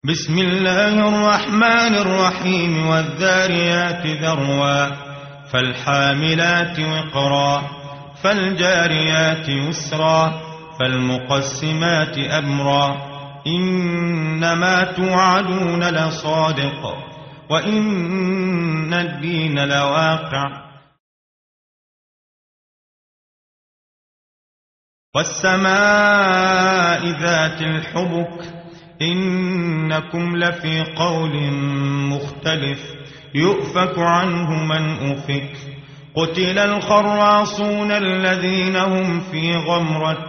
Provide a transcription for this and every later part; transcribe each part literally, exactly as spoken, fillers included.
بسم الله الرحمن الرحيم والذاريات ذروا فالحاملات وقرا فالجاريات يسرا فالمقسمات أمرا إنما توعدون لصادق وإن الدين لواقع والسماء ذات الحبك إنكم لفي قول مختلف يؤفك عنه من أفك قتل الخراصون الذين هم في غمرة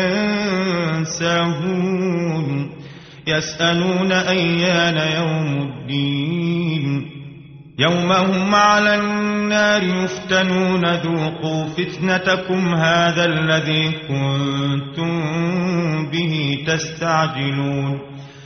ساهون يسألون أيان يوم الدين يوم هم على النار يفتنون ذوقوا فتنتكم هذا الذي كنتم به تستعجلون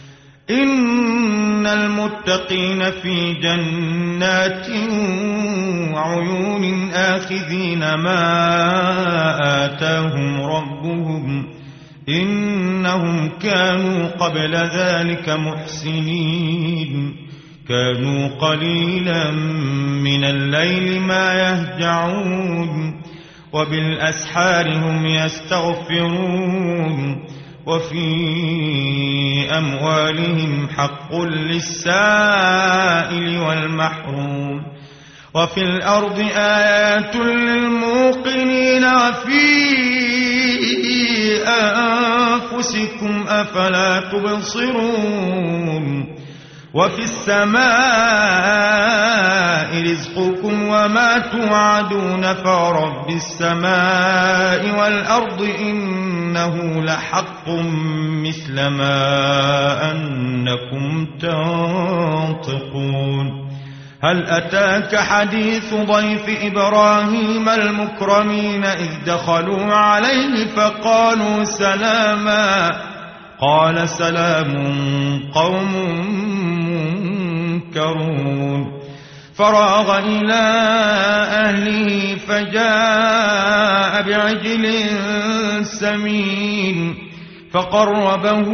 إن المتقين في جنات وعيون آخذين ما آتاهم ربهم إنهم كانوا قبل ذلك محسنين كانوا قليلا من الليل ما يهجعون وبالأسحار هم يستغفرون وفي أموالهم حق للسائل والمحروم وفي الأرض آيات للموقنين وفي أنفسكم أفلا تبصرون وفي السماء رزقكم وما توعدون فرب السماء والأرض إنه لحق مثل ما أنكم تنطقون هل أتاك حديث ضيف إبراهيم المكرمين إذ دخلوا عليه فقالوا سلاما قال سلام قوم منكرون فراغ إلى أهله فجاء بعجل سمين فقربه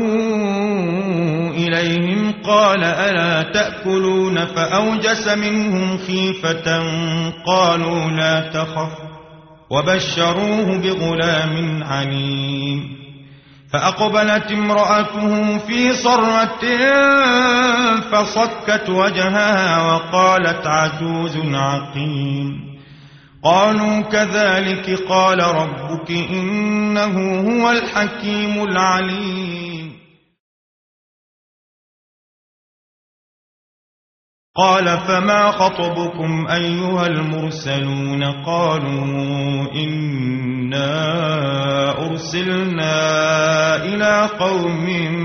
إليهم قال ألا تأكلون فأوجس منهم خيفة قالوا لا تخف وبشروه بغلام عليم فأقبلت امرأته في صرة فصكت وجهها وقالت عجوز عقيم قالوا كذلك قال ربك إنه هو الحكيم العليم قال فما خطبكم أيها المرسلون قالوا إنا أرسلنا إلى قوم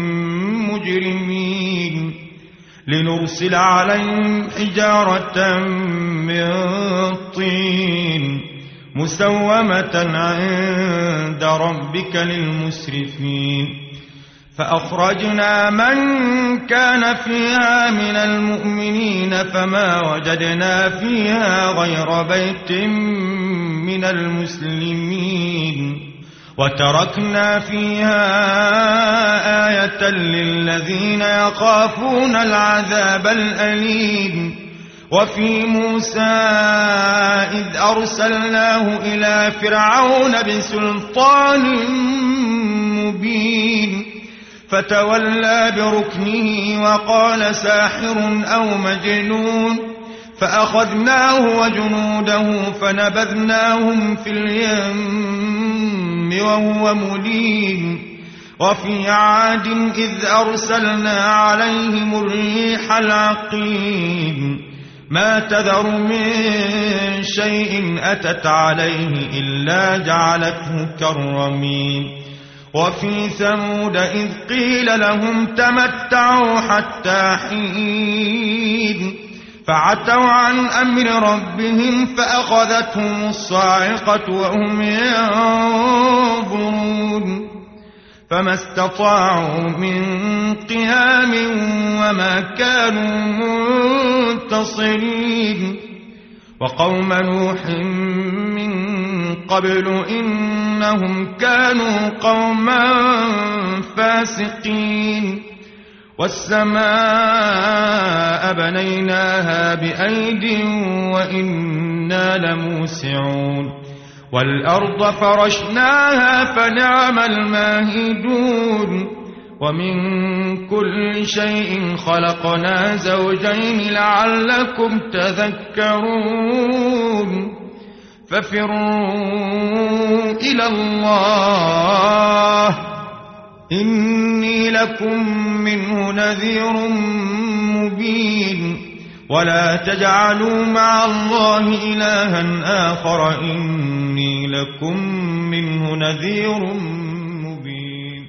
مجرمين لنرسل عليهم حجارة من طين مسومة عند ربك للمسرفين فأخرجنا من كان فيها من المؤمنين فما وجدنا فيها غير بيت من المسلمين وتركنا فيها آية للذين يخافون العذاب الأليم وفي موسى إذ أرسلناه إلى فرعون بسلطان مبين فتولى بركنه وقال ساحر أو مجنون فأخذناه وجنوده فنبذناهم في اليم وهو مليم وفي عاد إذ أرسلنا عليهم الريح العقيم ما تذر من شيء أتت عليه إلا جعلته كالرميم وفي ثمود إذ قيل لهم تمتعوا حتى حين فعتوا عن أمر ربهم فأخذتهم الصاعقة وهم ينظرون فما استطاعوا من قيام وما كانوا منتصرين وقوم نوح من قبل إنهم كانوا قوما فاسقين والسماء بنيناها بأيد وإنا لموسعون والأرض فرشناها فنعم الماهدون ومن كل شيء خلقنا زوجين لعلكم تذكرون ففروا إلى الله إني لكم منه نذير مبين ولا تجعلوا مع الله إلها آخر إني لكم منه نذير مبين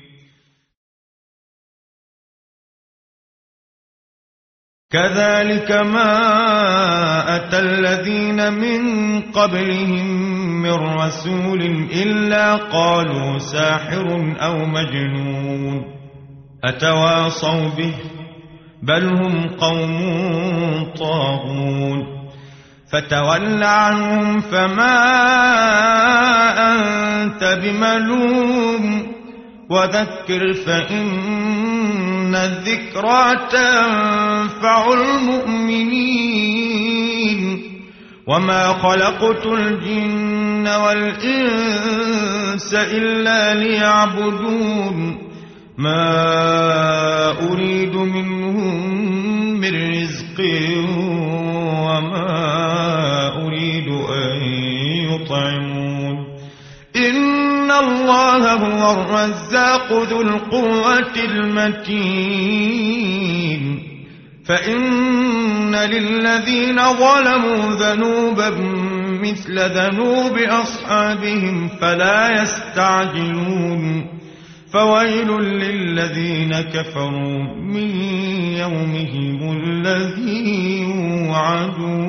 كذلك ما أتى الذين من قبلهم من رسول إلا قالوا ساحر أو مجنون أتواصوا به بل هم قوم طاغون فتول عنهم فما أنت بملوم وذكر فإن الذكرى تنفع المؤمنين وما خلقت الجن والإنس إلا ليعبدون ما أريد منهم من رزق وما أريد أن يطعمون إن الله هو الرزاق ذو القوة المتين فإن للذين ظلموا ذنوبا مثل ذنوب أصحابهم فلا يستعجلون فويل للذين كفروا من يومهم الذي يوعدون